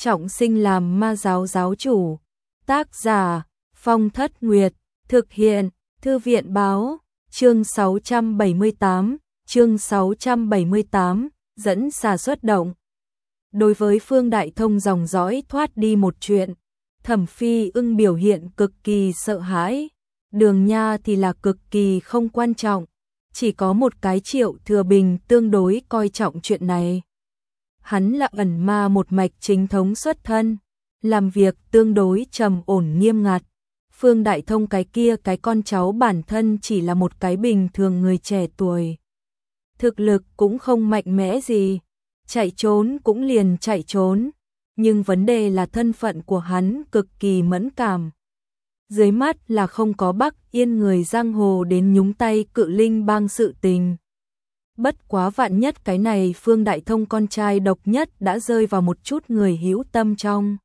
trọng sinh làm ma giáo giáo chủ. Tác giả Phong Thất Nguyệt, thực hiện Thư viện báo, chương 678, dẫn xà xuất động. Đối với Phương Đại Thông dòng dõi thoát đi một chuyện, Thẩm Phi Ưng biểu hiện cực kỳ sợ hãi, Đường Nha thì là cực kỳ không quan trọng, chỉ có một cái Triệu Thừa Bình tương đối coi trọng chuyện này. Hắn là ẩn ma một mạch chính thống xuất thân, làm việc tương đối trầm ổn nghiêm ngặt. Phương Đại Thông cái kia cái con cháu bản thân chỉ là một cái bình thường người trẻ tuổi. Thực lực cũng không mạnh mẽ gì, chạy trốn cũng liền chạy trốn, nhưng vấn đề là thân phận của hắn cực kỳ mẫn cảm. Dưới mắt là không có Bắc Yên người giang hồ đến nhúng tay Cự Linh Bang sự tình. Bất quá vạn nhất cái này Phương Đại Thông con trai độc nhất đã rơi vào một chút người hữu tâm trong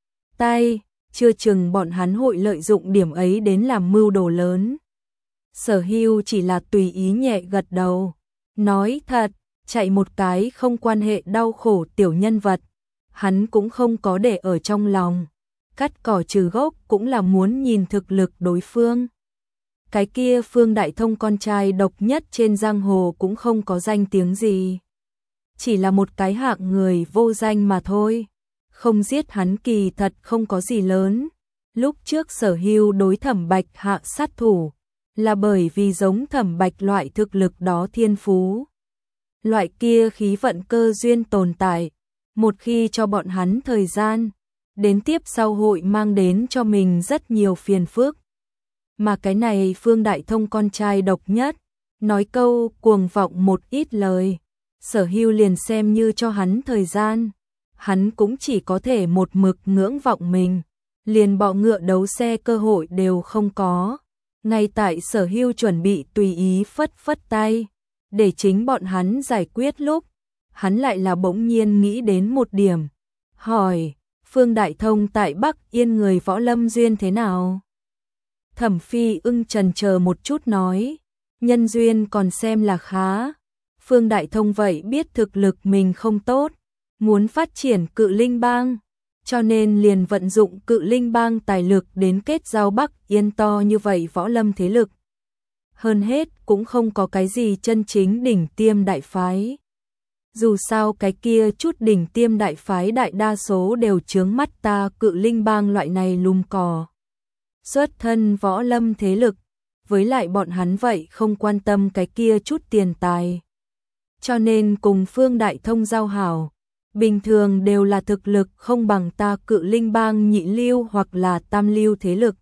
tay, chưa chừng bọn hắn hội lợi dụng điểm ấy đến làm mưu đồ lớn. Sở Hưu chỉ là tùy ý nhẹ gật đầu, nói thật, chạy một cái không quan hệ đau khổ tiểu nhân vật, hắn cũng không có để ở trong lòng. Cắt cỏ trừ gốc cũng là muốn nhìn thực lực đối phương. Cái kia Phương Đại Thông con trai độc nhất trên giang hồ cũng không có danh tiếng gì, chỉ là một cái hạng người vô danh mà thôi. Không giết hắn kỳ thật không có gì lớn. Lúc trước Sở Hưu đối Thẩm Bạch hạ sát thủ là bởi vì giống Thẩm Bạch loại thực lực đó thiên phú, loại kia khí vận cơ duyên tồn tại, một khi cho bọn hắn thời gian, đến tiếp sau hội mang đến cho mình rất nhiều phiền phức. Mà cái này Phương Đại Thông con trai độc nhất, nói câu cuồng vọng một ít lời, Sở Hưu liền xem như cho hắn thời gian, hắn cũng chỉ có thể một mực ngưỡng vọng mình, liền bọ ngựa đấu xe cơ hội đều không có. Ngay tại Sở Hưu chuẩn bị tùy ý phất phất tay, để chính bọn hắn giải quyết lúc, hắn lại là bỗng nhiên nghĩ đến một điểm, hỏi, Phương Đại Thông tại Bắc Yên người võ lâm duyên thế nào? Thẩm Phi Ưng chần chờ một chút nói, nhân duyên còn xem là khá. Phương Đại Thông vậy biết thực lực mình không tốt, muốn phát triển Cự Linh Bang, cho nên liền vận dụng Cự Linh Bang tài lực đến kết giao Bắc Yên to như vậy võ lâm thế lực. Hơn hết cũng không có cái gì chân chính đỉnh tiêm đại phái. Dù sao cái kia chút đỉnh tiêm đại phái đại đa số đều chướng mắt ta Cự Linh Bang loại này lùm cỏ. Xuất thân võ lâm thế lực, với lại bọn hắn vậy không quan tâm cái kia chút tiền tài. Cho nên cùng Phương Đại Thông giao hảo, bình thường đều là thực lực không bằng ta Cự Linh Bang nhị lưu hoặc là tam lưu thế lực.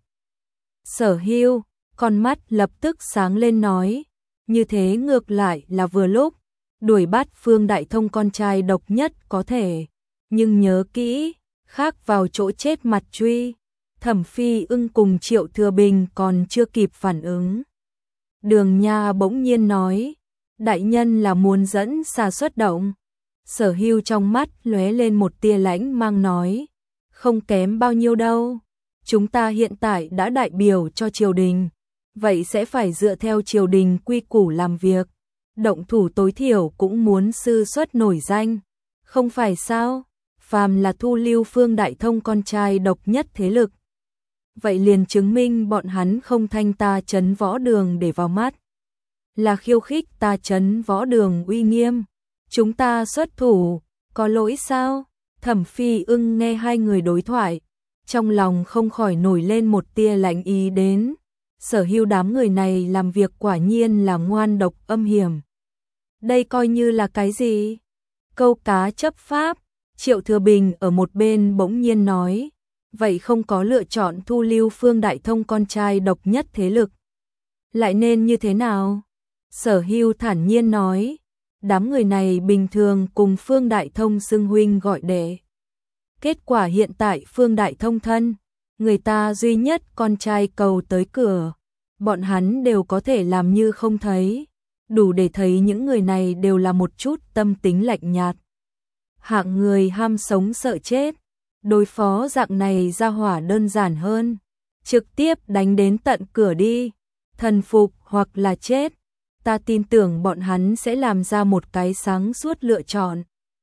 Sở Hưu, con mắt lập tức sáng lên nói, như thế ngược lại là vừa lúc, đuổi bắt Phương Đại Thông con trai độc nhất có thể, nhưng nhớ kỹ, khác vào chỗ chết mặt truy. Thẩm Phi Ưng cùng Triệu Thừa Bình còn chưa kịp phản ứng. Đường Nha bỗng nhiên nói, đại nhân là muốn dẫn xà xuất động. Sở Hưu trong mắt lóe lên một tia lãnh mang nói, không kém bao nhiêu đâu. Chúng ta hiện tại đã đại biểu cho triều đình, vậy sẽ phải dựa theo triều đình quy củ làm việc. Động thủ tối thiểu cũng muốn sư xuất nổi danh, không phải sao? Phàm là thu lưu Phương Đại Thông con trai độc nhất thế lực, vậy liền chứng minh bọn hắn không thanh ta trấn võ đường để vào mắt, là khiêu khích ta trấn võ đường uy nghiêm. Chúng ta xuất thủ, có lỗi sao? Thẩm Phi Ưng nghe hai người đối thoại, trong lòng không khỏi nổi lên một tia lạnh ý đến. Sở Hưu đám người này làm việc quả nhiên là ngoan độc âm hiểm. Đây coi như là cái gì? Câu cá chấp pháp. Triệu Thừa Bình ở một bên bỗng nhiên nói, vậy không có lựa chọn thu lưu Phương Đại Thông con trai độc nhất thế lực, lại nên như thế nào? Sở Hưu thản nhiên nói, đám người này bình thường cùng Phương Đại Thông xưng huynh gọi đệ. Kết quả hiện tại Phương Đại Thông thân, người ta duy nhất con trai cầu tới cửa, bọn hắn đều có thể làm như không thấy, đủ để thấy những người này đều là một chút tâm tính lạnh nhạt. Hạng người ham sống sợ chết, đối phó dạng này ra hỏa đơn giản hơn, trực tiếp đánh đến tận cửa đi, thần phục hoặc là chết. Ta tin tưởng bọn hắn sẽ làm ra một cái sáng suốt lựa chọn.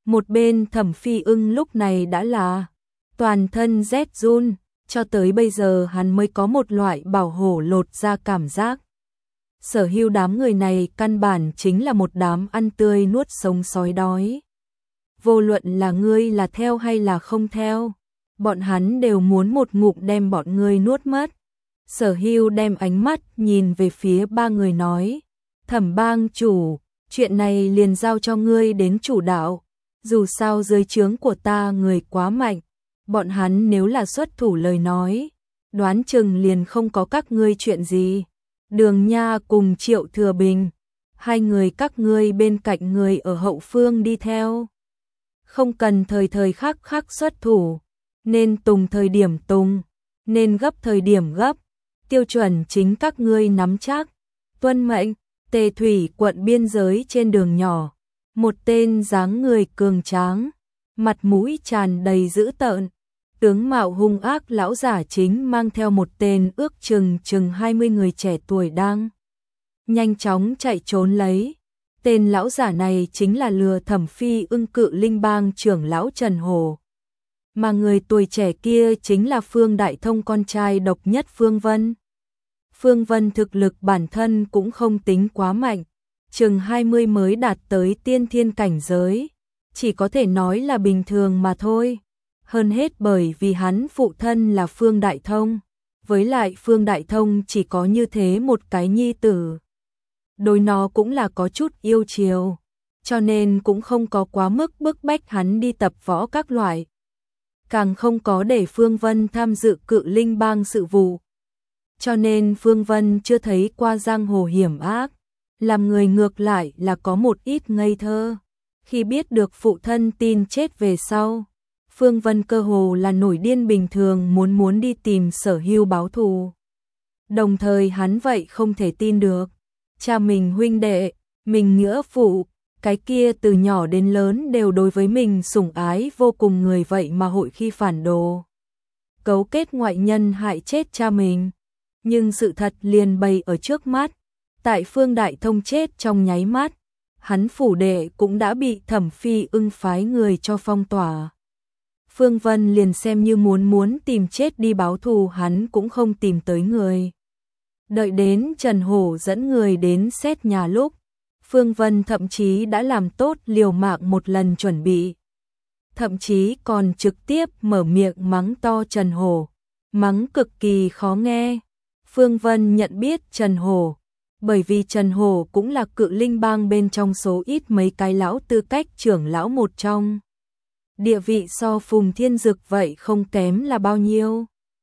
Một bên Thẩm Phi Ưng lúc này đã là toàn thân rét run, cho tới bây giờ hắn mới có một loại bảo hổ lột ra cảm giác. Sở Hưu đám người này căn bản chính là một đám ăn tươi nuốt sống sói đói. Vô luận là ngươi là theo hay là không theo, bọn hắn đều muốn một ngụm đem bọn ngươi nuốt mất. Sở Hưu đem ánh mắt nhìn về phía ba người nói, Thẩm bang chủ, chuyện này liền giao cho ngươi đến chủ đạo, dù sao dưới trướng của ta người quá mạnh, bọn hắn nếu là xuất thủ lời nói, đoán chừng liền không có các ngươi chuyện gì. Đường Nha cùng Triệu Thừa Bình, hai người các ngươi bên cạnh người ở hậu phương đi theo. Không cần thời thời khắc khắc xuất thủ, nên tùng thời điểm tùng, nên gấp thời điểm gấp, tiêu chuẩn chính các ngươi nắm chắc. Tuân mệnh. Tề Thủy quận biên giới trên đường nhỏ, một tên dáng người cường tráng, mặt mũi tràn đầy dữ tợn, tướng mạo hung ác lão giả chính mang theo một tên ước chừng 20 người trẻ tuổi đang nhanh chóng chạy trốn lấy. Tên lão giả này chính là lừa Thẩm Phi Ưng Cự Linh Bang trưởng lão Trần Hổ. Mà người tuổi trẻ kia chính là Phương Đại Thông con trai độc nhất Phương Vân. Phương Vân thực lực bản thân cũng không tính quá mạnh, chừng 20 mới đạt tới tiên thiên cảnh giới, chỉ có thể nói là bình thường mà thôi. Hơn hết bởi vì hắn phụ thân là Phương Đại Thông, với lại Phương Đại Thông chỉ có như thế một cái nhi tử. Đối nó cũng là có chút yêu chiều, cho nên cũng không có quá mức bức bách hắn đi tập võ các loại. Càng không có để Phương Vân tham dự Cự Linh Bang sự vụ. Cho nên Phương Vân chưa thấy qua giang hồ hiểm ác, làm người ngược lại là có một ít ngây thơ. Khi biết được phụ thân tin chết về sau, Phương Vân cơ hồ là nổi điên bình thường muốn đi tìm Sở Hưu báo thù. Đồng thời hắn vậy không thể tin được, cha mình huynh đệ, mình nghĩa phụ, cái kia từ nhỏ đến lớn đều đối với mình sủng ái vô cùng người vậy mà hội khi phản đồ. Cấu kết ngoại nhân hại chết cha mình. Nhưng sự thật liền bày ở trước mắt, tại Phương Đại Thông chết trong nháy mắt, hắn phủ đệ cũng đã bị Thẩm Phi Ưng phái người cho phong tỏa. Phương Vân liền xem như muốn tìm chết đi báo thù hắn cũng không tìm tới người. Đợi đến Trần Hổ dẫn người đến xét nhà lúc, Phương Vân thậm chí đã làm tốt liều mạng một lần chuẩn bị. Thậm chí còn trực tiếp mở miệng mắng to Trần Hổ, mắng cực kỳ khó nghe. Phương Vân nhận biết Trần Hổ, bởi vì Trần Hổ cũng là Cự Linh Bang bên trong số ít mấy cái lão tư cách trưởng lão một trong. Địa vị so Phùng Thiên Dực vậy không kém là bao nhiêu.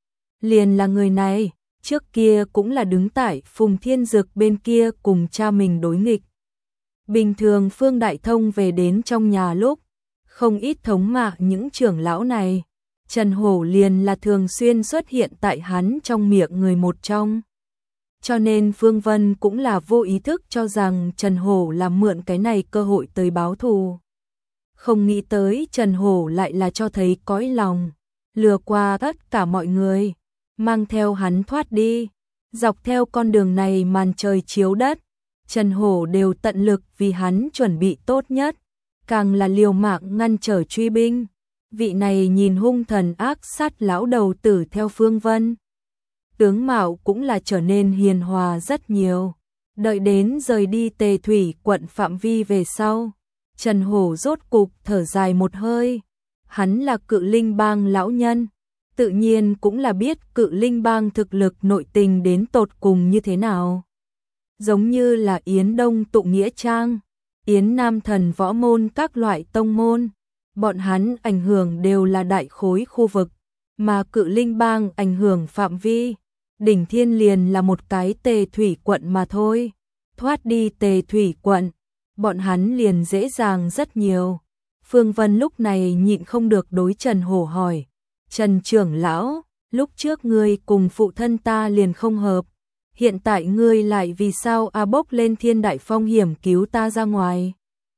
Liền là người này, trước kia cũng là đứng tại Phùng Thiên Dực bên kia cùng cha mình đối nghịch. Bình thường Phương Đại Thông về đến trong nhà lúc, không ít thống mạ những trưởng lão này. Trần Hổ liền là thường xuyên xuất hiện tại hắn trong miệng người một trong. Cho nên Phương Vân cũng là vô ý thức cho rằng Trần Hổ là mượn cái này cơ hội tới báo thù. Không nghĩ tới Trần Hổ lại là cho thấy cõi lòng, lừa qua tất cả mọi người, mang theo hắn thoát đi. Dọc theo con đường này màn trời chiếu đất, Trần Hổ đều tận lực vì hắn chuẩn bị tốt nhất, càng là liều mạng ngăn trở truy binh. Vị này nhìn hung thần ác sát lão đầu tử theo Phương Vân. Tướng mạo cũng là trở nên hiền hòa rất nhiều. Đợi đến rời đi Tề Thủy quận phạm vi về sau, Trần Hổ rốt cục thở dài một hơi. Hắn là Cự Linh Bang lão nhân, tự nhiên cũng là biết Cự Linh Bang thực lực nội tình đến tột cùng như thế nào. Giống như là Yến Đông Tụ Nghĩa Trang, Yến Nam Thần Võ Môn các loại tông môn, bọn hắn ảnh hưởng đều là đại khối khu vực, mà Cự Linh Bang ảnh hưởng phạm vi. Đỉnh Thiên liền là một cái Tề Thủy quận mà thôi. Thoát đi Tề Thủy quận, bọn hắn liền dễ dàng rất nhiều. Phương Vân lúc này nhịn không được đối Trần Hổ hỏi, Trần trưởng lão, lúc trước ngươi cùng phụ thân ta liền không hợp, hiện tại ngươi lại vì sao bốc lên thiên đại phong hiểm cứu ta ra ngoài?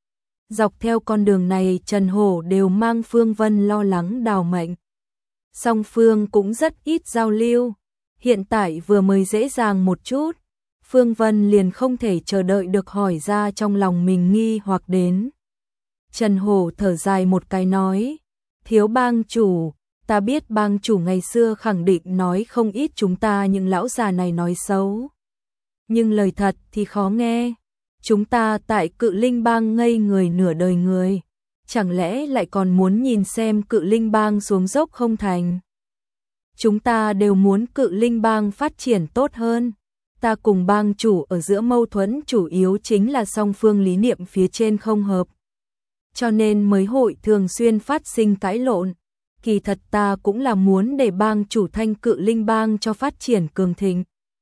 Dọc theo con đường này Trần Hổ đều mang Phương Vân lo lắng đào mệnh. Song phương cũng rất ít giao lưu, hiện tại vừa mới dễ dàng một chút, Phương Vân liền không thể chờ đợi được hỏi ra trong lòng mình nghi hoặc đến. Trần Hổ thở dài một cái nói, thiếu bang chủ, ta biết bang chủ ngày xưa khẳng định nói không ít chúng ta những lão già này nói xấu. Nhưng lời thật thì khó nghe, chúng ta tại Cự Linh bang ngây người nửa đời người, chẳng lẽ lại còn muốn nhìn xem Cự Linh bang xuống dốc không thành? Chúng ta đều muốn Cự Linh bang phát triển tốt hơn. Ta cùng bang chủ ở giữa mâu thuẫn chủ yếu chính là song phương lý niệm phía trên không hợp. Cho nên mới hội thường xuyên phát sinh cãi lộn. Kỳ thật ta cũng là muốn để bang chủ Thanh Cự Linh bang cho phát triển cường thịnh.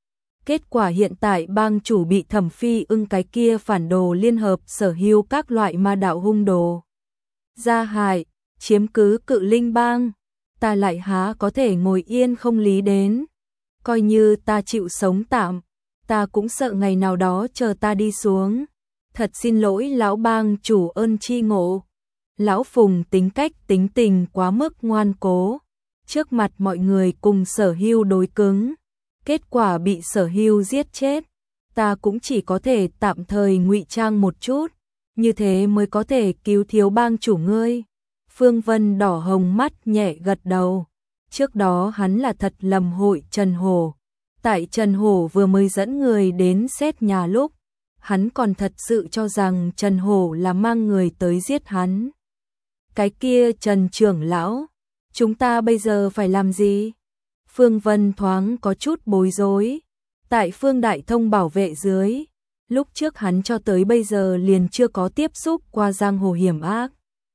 Kết quả hiện tại bang chủ bị Thẩm Phi Ưng cái kia phản đồ liên hợp sở hữu các loại ma đạo hung đồ. Gia hại, chiếm cứ Cự Linh bang. Ta lại há có thể ngồi yên không lý đến. Coi như ta chịu sống tạm, ta cũng sợ ngày nào đó chờ ta đi xuống. Thật xin lỗi lão bang chủ ơn chi ngộ. Lão Phùng tính cách tính tình quá mức ngoan cố. Trước mặt mọi người cùng Sở Hưu đối cứng. Kết quả bị Sở Hưu giết chết. Ta cũng chỉ có thể tạm thời ngụy trang một chút. Như thế mới có thể cứu thiếu bang chủ ngươi. Phương Vân đỏ hồng mắt nhẹ gật đầu. Trước đó hắn là thật lầm hội Trần Hổ. Tại Trần Hổ vừa mới dẫn người đến xét nhà lúc, hắn còn thật sự cho rằng Trần Hổ là mang người tới giết hắn. Cái kia Trần trưởng lão, chúng ta bây giờ phải làm gì? Phương Vân thoáng có chút bối rối. Tại Phương Đại Thông bảo vệ dưới, lúc trước hắn cho tới bây giờ liền chưa có tiếp xúc qua giang hồ hiểm ác.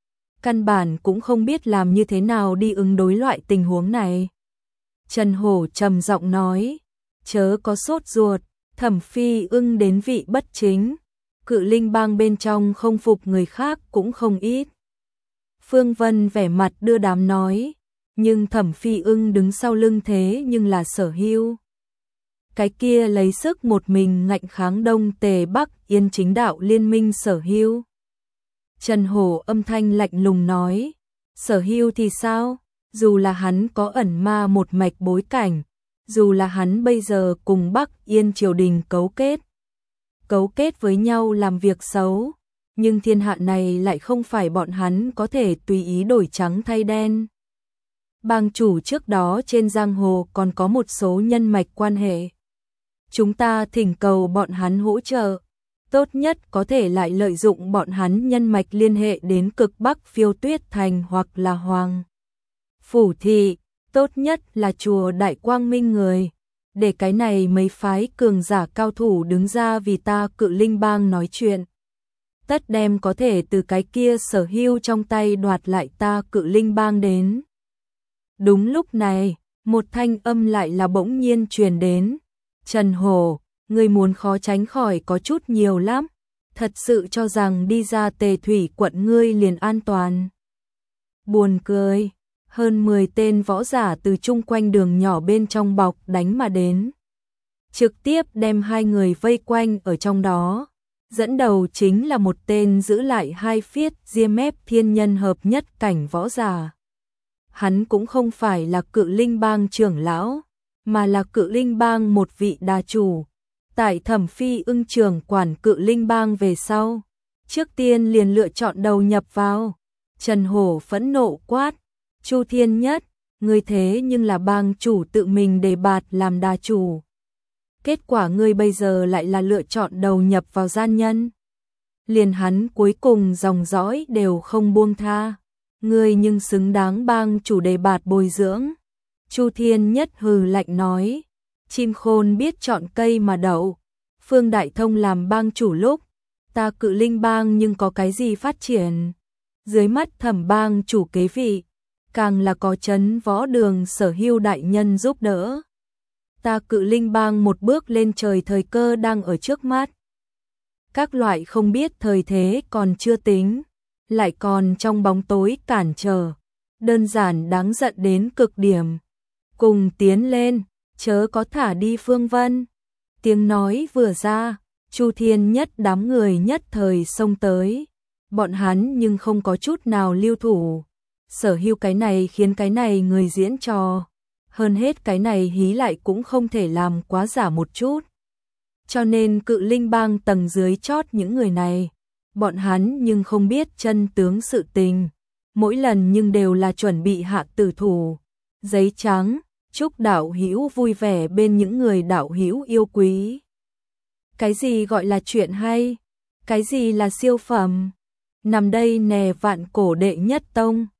Căn bản cũng không biết làm như thế nào đi ứng đối loại tình huống này. Trần Hổ trầm giọng nói, chớ có sốt ruột, Thẩm Phi Ưng đến vị bất chính, Cự Linh bang bên trong không phục người khác cũng không ít. Phương Vân vẻ mặt đưa đám nói, nhưng Thẩm Phi Ưng đứng sau lưng thế nhưng là Sở Hưu. Cái kia lấy sức một mình ngạnh kháng Đông Tề Bắc Yên chính đạo liên minh Sở Hưu. Trần Hổ âm thanh lạnh lùng nói, Sở Hưu thì sao? Dù là hắn có ẩn ma một mạch bối cảnh, dù là hắn bây giờ cùng Bắc Yên triều đình cấu kết với nhau làm việc xấu, nhưng thiên hạ này lại không phải bọn hắn có thể tùy ý đổi trắng thay đen. Bang chủ trước đó trên giang hồ còn có một số nhân mạch quan hệ. Chúng ta thỉnh cầu bọn hắn hỗ trợ, tốt nhất có thể lại lợi dụng bọn hắn nhân mạch liên hệ đến cực Bắc Phiêu Tuyết Thành hoặc là Hoàng Phủ Thị, tốt nhất là chùa Đại Quang Minh người, để cái này mấy phái cường giả cao thủ đứng ra vì ta Cự Linh bang nói chuyện. Tất đem có thể từ cái kia Sở Hưu trong tay đoạt lại ta Cự Linh bang đến. Đúng lúc này, một thanh âm lại là bỗng nhiên truyền đến. Trần Hổ, ngươi muốn khó tránh khỏi có chút nhiều lắm. Thật sự cho rằng đi ra Tề Thủy quận ngươi liền an toàn. Buồn cười, hơn 10 tên võ giả từ chung quanh đường nhỏ bên trong bọc đánh mà đến. Trực tiếp đem hai người vây quanh ở trong đó. Dẫn đầu chính là một tên giữ lại hai phiết diêm ép thiên nhân hợp nhất cảnh võ giả. Hắn cũng không phải là Cự Linh bang trưởng lão, mà là Cự Linh bang một vị đà chủ. Tại Thẩm Phi Ưng trưởng quản Cự Linh bang về sau, trước tiên liền lựa chọn đầu nhập vào. Trần Hổ phẫn nộ quát, Chu Thiên Nhất, ngươi thế nhưng là bang chủ tự mình đề bạt làm đà chủ. Kết quả ngươi bây giờ lại là lựa chọn đầu nhập vào gian nhân. Liền hắn cuối cùng dòng dõi đều không buông tha. Ngươi nhưng xứng đáng bang chủ đề bạt bồi dưỡng. Chu Thiên Nhất hừ lạnh nói, chim khôn biết chọn cây mà đậu. Phương Đại Thông làm bang chủ lúc, ta Cự Linh bang nhưng có cái gì phát triển. Dưới mắt Thẩm bang chủ kế vị, càng là có Trấn Võ Đường Sở Hưu đại nhân giúp đỡ. Ta Cự Linh bang một bước lên trời thời cơ đang ở trước mắt. Các loại không biết thời thế còn chưa tính, lại còn trong bóng tối cản trở, đơn giản đáng giận đến cực điểm. Cùng tiến lên, chớ có thả đi Phương Vân. Tiếng nói vừa ra, Chu Thiên Nhất đám người nhất thời xông tới. Bọn hắn nhưng không có chút nào lưu thủ. Sở Hưu cái này khiến cái này người diễn trò. Hơn hết cái này hí lại cũng không thể làm quá giả một chút. Cho nên Cự Linh bang tầng dưới chót những người này, bọn hắn nhưng không biết chân tướng sự tình, mỗi lần nhưng đều là chuẩn bị hạ tử thủ. Giấy trắng, chúc đạo hữu vui vẻ bên những người đạo hữu yêu quý. Cái gì gọi là chuyện hay? Cái gì là siêu phẩm? Nằm đây nè vạn cổ đệ nhất tông.